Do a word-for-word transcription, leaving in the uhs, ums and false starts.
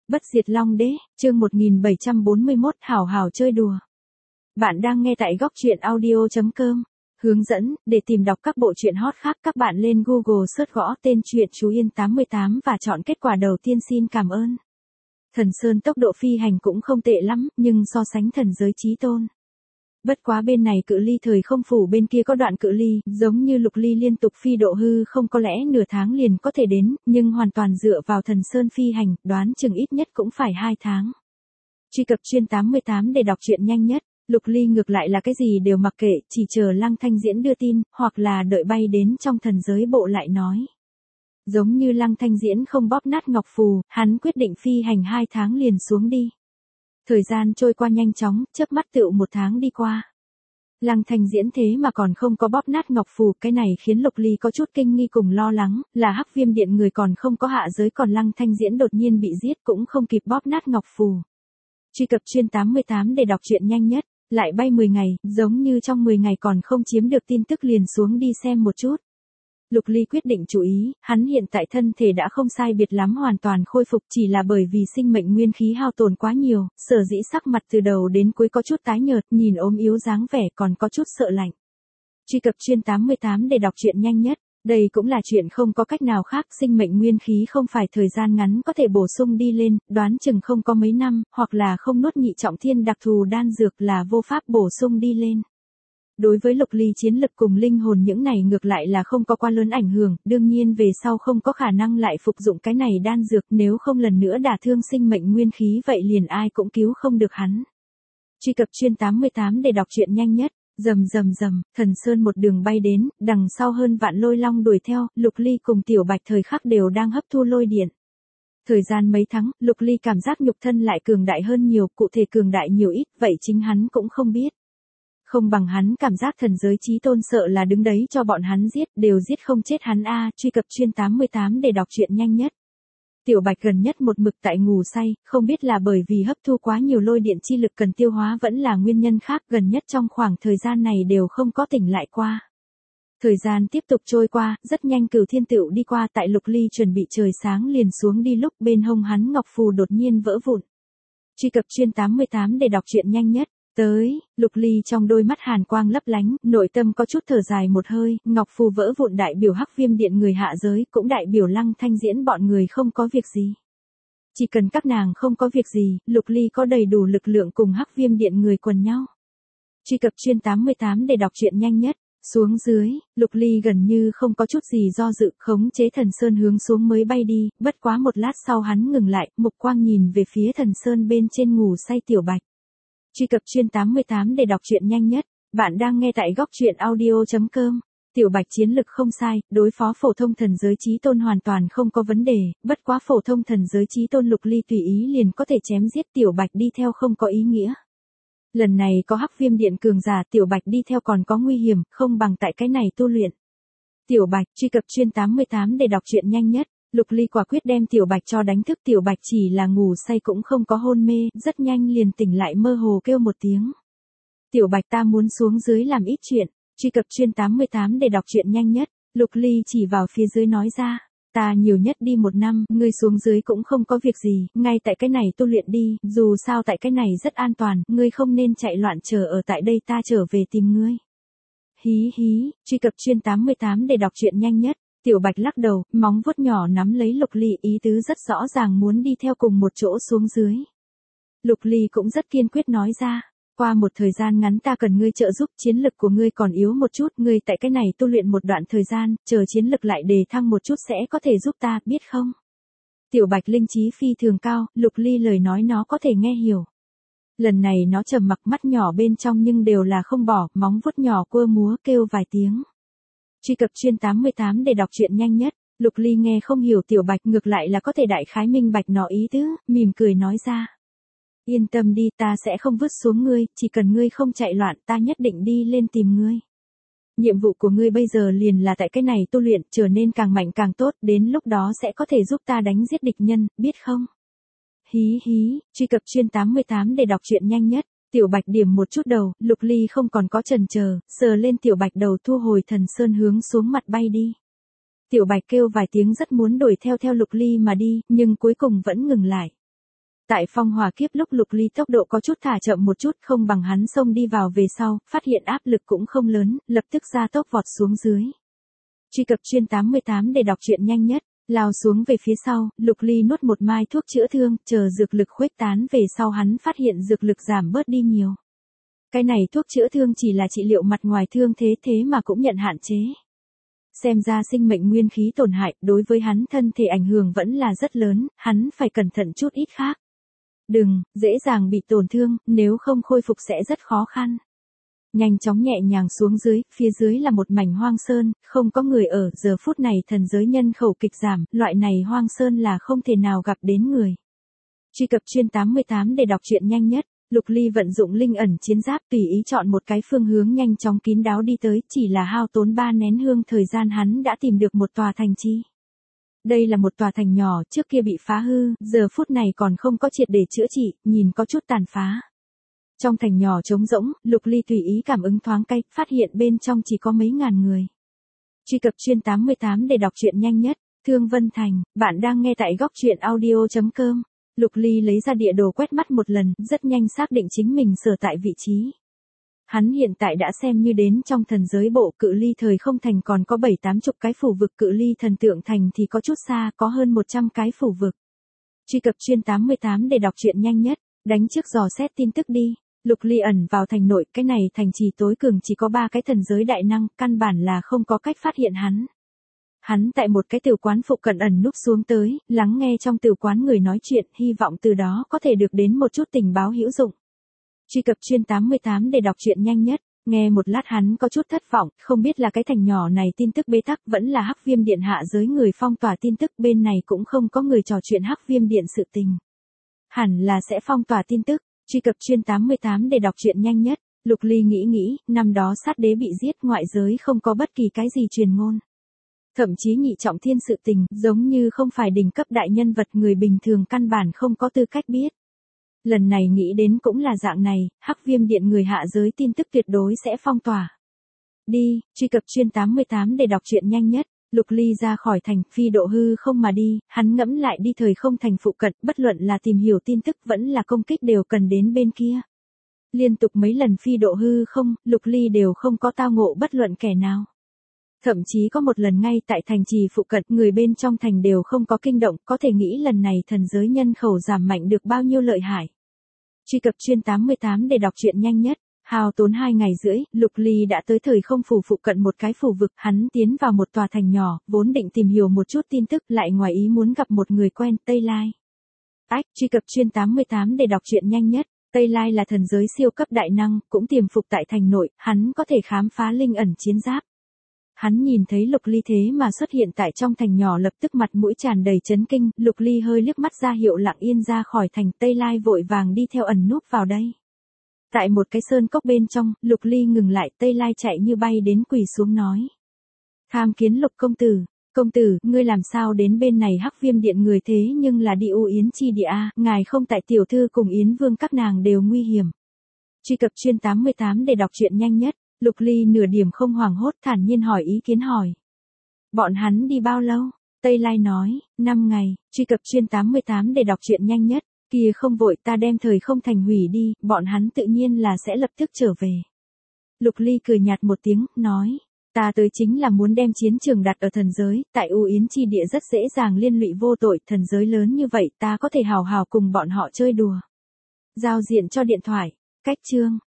Bất diệt Long Đế, chương một nghìn bảy trăm bốn mươi mốt, hảo hảo chơi đùa. Bạn đang nghe tại góc truyện audio chấm com. Hướng dẫn, để tìm đọc các bộ truyện hot khác các bạn lên Google search gõ tên truyện Chú Yên tám mươi tám và chọn kết quả đầu tiên. Xin cảm ơn. Thần Sơn tốc độ phi hành cũng không tệ lắm, nhưng so sánh thần giới chí tôn. Bất quá bên này cự ly thời không phủ, bên kia có đoạn cự ly, giống như Lục Ly liên tục phi độ hư không có lẽ nửa tháng liền có thể đến, nhưng hoàn toàn dựa vào Thần Sơn phi hành, đoán chừng ít nhất cũng phải hai tháng. Truy cập chuyên tám mươi tám để đọc truyện nhanh nhất. Lục Ly ngược lại là cái gì đều mặc kệ, chỉ chờ Lăng Thanh Diễn đưa tin, hoặc là đợi bay đến trong thần giới bộ lại nói. Giống như Lăng Thanh Diễn không bóp nát ngọc phù, hắn quyết định phi hành hai tháng liền xuống đi. Thời gian trôi qua nhanh chóng, chớp mắt tựu một tháng đi qua. Lăng Thanh Diễn thế mà còn không có bóp nát ngọc phù, cái này khiến Lục Ly có chút kinh nghi cùng lo lắng, là Hắc Viêm Điện người còn không có hạ giới, còn Lăng Thanh Diễn đột nhiên bị giết cũng không kịp bóp nát ngọc phù. Truy cập chuyên tám mươi tám để đọc truyện nhanh nhất. Lại bay mười ngày, giống như trong mười ngày còn không chiếm được tin tức liền xuống đi xem một chút. Lục Ly quyết định chú ý, hắn hiện tại thân thể đã không sai biệt lắm hoàn toàn khôi phục, chỉ là bởi vì sinh mệnh nguyên khí hao tổn quá nhiều, sở dĩ sắc mặt từ đầu đến cuối có chút tái nhợt, nhìn ốm yếu dáng vẻ còn có chút sợ lạnh. Truy cập chuyên tám mươi tám để đọc truyện nhanh nhất. Đây cũng là chuyện không có cách nào khác, sinh mệnh nguyên khí không phải thời gian ngắn có thể bổ sung đi lên, đoán chừng không có mấy năm, hoặc là không nuốt nhị trọng thiên đặc thù đan dược là vô pháp bổ sung đi lên. Đối với Lục Ly chiến lực cùng linh hồn những này ngược lại là không có quá lớn ảnh hưởng, đương nhiên về sau không có khả năng lại phục dụng cái này đan dược, nếu không lần nữa đả thương sinh mệnh nguyên khí vậy liền ai cũng cứu không được hắn. Truy cập chuyên tám mươi tám để đọc truyện nhanh nhất. Rầm rầm rầm, Thần Sơn một đường bay đến, đằng sau hơn vạn lôi long đuổi theo, Lục Ly cùng Tiểu Bạch thời khắc đều đang hấp thu lôi điện. Thời gian mấy tháng, Lục Ly cảm giác nhục thân lại cường đại hơn nhiều, cụ thể cường đại nhiều ít, vậy chính hắn cũng không biết. Không bằng hắn cảm giác thần giới chí tôn sợ là đứng đấy cho bọn hắn giết, đều giết không chết hắn a. Truy cập chuyên tám mươi tám để đọc truyện nhanh nhất. Tiểu Bạch gần nhất một mực tại ngủ say, không biết là bởi vì hấp thu quá nhiều lôi điện chi lực cần tiêu hóa vẫn là nguyên nhân khác, gần nhất trong khoảng thời gian này đều không có tỉnh lại qua. Thời gian tiếp tục trôi qua, rất nhanh Cửu Thiên Tựu đi qua, tại Lục Ly chuẩn bị trời sáng liền xuống đi lúc bên hông hắn ngọc phù đột nhiên vỡ vụn. Truy cập chuyên tám mươi tám để đọc truyện nhanh nhất. Tới, Lục Ly trong đôi mắt hàn quang lấp lánh, nội tâm có chút thở dài một hơi, ngọc phù vỡ vụn đại biểu Hắc Viêm Điện người hạ giới, cũng đại biểu Lăng Thanh Diễn bọn người không có việc gì. Chỉ cần các nàng không có việc gì, Lục Ly có đầy đủ lực lượng cùng Hắc Viêm Điện người quần nhau. Truy cập chuyên tám mươi tám để đọc truyện nhanh nhất. Xuống dưới, Lục Ly gần như không có chút gì do dự, khống chế Thần Sơn hướng xuống mới bay đi, bất quá một lát sau hắn ngừng lại, mục quang nhìn về phía Thần Sơn bên trên ngủ say Tiểu Bạch. Truy cập chuyên tám mươi tám để đọc truyện nhanh nhất. Bạn đang nghe tại góc truyện audio chấm com. Tiểu Bạch chiến lực không sai, đối phó phổ thông thần giới chí tôn hoàn toàn không có vấn đề, bất quá phổ thông thần giới chí tôn Lục Ly tùy ý liền có thể chém giết, Tiểu Bạch đi theo không có ý nghĩa. Lần này có Hắc Viêm Điện cường giả, Tiểu Bạch đi theo còn có nguy hiểm, không bằng tại cái này tu luyện. Tiểu Bạch, truy cập chuyên tám mươi tám để đọc truyện nhanh nhất. Lục Ly quả quyết đem Tiểu Bạch cho đánh thức, Tiểu Bạch chỉ là ngủ say cũng không có hôn mê, rất nhanh liền tỉnh lại mơ hồ kêu một tiếng. Tiểu Bạch ta muốn xuống dưới làm ít chuyện, truy cập chuyên tám mươi tám để đọc truyện nhanh nhất. Lục Ly chỉ vào phía dưới nói ra, ta nhiều nhất đi một năm, ngươi xuống dưới cũng không có việc gì, ngay tại cái này tu luyện đi, dù sao tại cái này rất an toàn, ngươi không nên chạy loạn chờ ở tại đây, ta trở về tìm ngươi. Hí hí, truy cập chuyên tám mươi tám để đọc truyện nhanh nhất. Tiểu Bạch lắc đầu, móng vuốt nhỏ nắm lấy Lục Ly, ý tứ rất rõ ràng muốn đi theo cùng một chỗ xuống dưới. Lục Ly cũng rất kiên quyết nói ra, qua một thời gian ngắn ta cần ngươi trợ giúp, chiến lực của ngươi còn yếu một chút, ngươi tại cái này tu luyện một đoạn thời gian, chờ chiến lực lại đề thăng một chút sẽ có thể giúp ta, biết không? Tiểu Bạch linh trí phi thường cao, Lục Ly lời nói nó có thể nghe hiểu. Lần này nó trầm mặc, mắt nhỏ bên trong nhưng đều là không bỏ, móng vuốt nhỏ quơ múa kêu vài tiếng. Truy cập chuyên tám mươi tám để đọc truyện nhanh nhất. Lục Ly nghe không hiểu Tiểu Bạch, ngược lại là có thể đại khái minh bạch nó ý tứ, mỉm cười nói ra. Yên tâm đi, ta sẽ không vứt xuống ngươi, chỉ cần ngươi không chạy loạn, ta nhất định đi lên tìm ngươi. Nhiệm vụ của ngươi bây giờ liền là tại cái này tu luyện, trở nên càng mạnh càng tốt, đến lúc đó sẽ có thể giúp ta đánh giết địch nhân, biết không? Hí hí, truy cập chuyên tám mươi tám để đọc truyện nhanh nhất. Tiểu Bạch điểm một chút đầu, Lục Ly không còn có chần chờ, sờ lên Tiểu Bạch đầu thu hồi Thần Sơn hướng xuống mặt bay đi. Tiểu Bạch kêu vài tiếng rất muốn đuổi theo theo Lục Ly mà đi, nhưng cuối cùng vẫn ngừng lại. Tại phong hỏa kiếp lúc Lục Ly tốc độ có chút thả chậm một chút không bằng hắn xông đi vào về sau, phát hiện áp lực cũng không lớn, lập tức ra tốc vọt xuống dưới. Truy cập chuyên tám mươi tám để đọc truyện nhanh nhất, lao xuống về phía sau, Lục Ly nuốt một mai thuốc chữa thương, chờ dược lực khuếch tán về sau hắn phát hiện dược lực giảm bớt đi nhiều. Cái này thuốc chữa thương chỉ là trị liệu mặt ngoài thương thế thế mà cũng nhận hạn chế. Xem ra sinh mệnh nguyên khí tổn hại, đối với hắn thân thể ảnh hưởng vẫn là rất lớn, hắn phải cẩn thận chút ít khác. Đừng, dễ dàng bị tổn thương, nếu không khôi phục sẽ rất khó khăn. Nhanh chóng nhẹ nhàng xuống dưới, phía dưới là một mảnh hoang sơn, không có người ở, giờ phút này thần giới nhân khẩu kịch giảm, loại này hoang sơn là không thể nào gặp đến người. Truy cập chuyên tám mươi tám để đọc truyện nhanh nhất, Lục Ly vận dụng linh ẩn chiến giáp tùy ý chọn một cái phương hướng nhanh chóng kín đáo đi tới, chỉ là hao tốn ba nén hương thời gian hắn đã tìm được một tòa thành trì. Đây là một tòa thành nhỏ, trước kia bị phá hư, giờ phút này còn không có triệt để chữa trị, nhìn có chút tàn phá. Trong thành nhỏ trống rỗng, Lục Ly tùy ý cảm ứng thoáng cái, phát hiện bên trong chỉ có mấy ngàn người. Truy cập chuyên tám mươi tám để đọc truyện nhanh nhất, Thương Vân Thành, bạn đang nghe tại góc truyện audio chấm com. Lục Ly lấy ra địa đồ quét mắt một lần, rất nhanh xác định chính mình sở tại vị trí. Hắn hiện tại đã xem như đến trong thần giới bộ, cự ly thời không thành còn có bảy tám chục cái phủ vực, cự ly thần tượng thành thì có chút xa, có hơn một trăm cái phủ vực. Truy cập chuyên tám mươi tám để đọc truyện nhanh nhất, đánh trước dò xét tin tức đi. Lục Ly ẩn vào thành nội, cái này thành trì tối cường chỉ có ba cái thần giới đại năng, căn bản là không có cách phát hiện hắn. Hắn tại một cái tiểu quán phụ cận ẩn núp xuống tới, lắng nghe trong tiểu quán người nói chuyện, hy vọng từ đó có thể được đến một chút tình báo hữu dụng. Truy cập chuyên tám mươi tám để đọc truyện nhanh nhất, nghe một lát hắn có chút thất vọng, không biết là cái thành nhỏ này tin tức bế tắc vẫn là Hắc Viêm Điện hạ giới người phong tỏa tin tức, bên này cũng không có người trò chuyện Hắc Viêm Điện sự tình. Hẳn là sẽ phong tỏa tin tức, truy cập chuyên tám mươi tám để đọc truyện nhanh nhất, Lục Ly nghĩ nghĩ, năm đó sát đế bị giết ngoại giới không có bất kỳ cái gì truyền ngôn. Thậm chí nhị trọng thiên sự tình, giống như không phải đỉnh cấp đại nhân vật người bình thường căn bản không có tư cách biết. Lần này nghĩ đến cũng là dạng này, Hắc Viêm Điện người hạ giới tin tức tuyệt đối sẽ phong tỏa. Đi, truy cập chuyên tám mươi tám để đọc truyện nhanh nhất, Lục Ly ra khỏi thành, phi độ hư không mà đi, hắn ngẫm lại đi thời không thành phụ cận, bất luận là tìm hiểu tin tức vẫn là công kích đều cần đến bên kia. Liên tục mấy lần phi độ hư không, Lục Ly đều không có tao ngộ bất luận kẻ nào. Thậm chí có một lần ngay tại thành trì phụ cận, người bên trong thành đều không có kinh động, có thể nghĩ lần này thần giới nhân khẩu giảm mạnh được bao nhiêu lợi hại. Truy cập chuyên tám mươi tám để đọc truyện nhanh nhất, hao tốn hai ngày rưỡi, Lục Ly đã tới thời không phủ phụ cận một cái phủ vực, hắn tiến vào một tòa thành nhỏ, vốn định tìm hiểu một chút tin tức, lại ngoài ý muốn gặp một người quen, Tây Lai. Ách, truy cập chuyên tám mươi tám để đọc truyện nhanh nhất, Tây Lai là thần giới siêu cấp đại năng, cũng tiềm phục tại thành nội, hắn có thể khám phá linh ẩn chiến giáp. Hắn nhìn thấy Lục Ly thế mà xuất hiện tại trong thành nhỏ lập tức mặt mũi tràn đầy chấn kinh, Lục Ly hơi liếc mắt ra hiệu lặng yên ra khỏi thành, Tây Lai vội vàng đi theo ẩn núp vào đây. Tại một cái sơn cốc bên trong, Lục Ly ngừng lại, Tây Lai chạy như bay đến quỳ xuống nói. Tham kiến Lục công tử, công tử, ngươi làm sao đến bên này Hắc Viêm Điện người thế nhưng là đi U Yến chi địa a, ngài không tại tiểu thư cùng Yến Vương các nàng đều nguy hiểm. Truy cập chuyên tám mươi tám để đọc truyện nhanh nhất, Lục Ly nửa điểm không hoảng hốt thản nhiên hỏi ý kiến hỏi. Bọn hắn đi bao lâu? Tây Lai nói, năm ngày, truy cập chuyên tám mươi tám để đọc truyện nhanh nhất, kia không vội ta đem thời không thành hủy đi, bọn hắn tự nhiên là sẽ lập tức trở về. Lục Ly cười nhạt một tiếng, nói, ta tới chính là muốn đem chiến trường đặt ở thần giới, tại U Yến chi địa rất dễ dàng liên lụy vô tội, thần giới lớn như vậy ta có thể hào hào cùng bọn họ chơi đùa. Giao diện cho điện thoại, cách chương.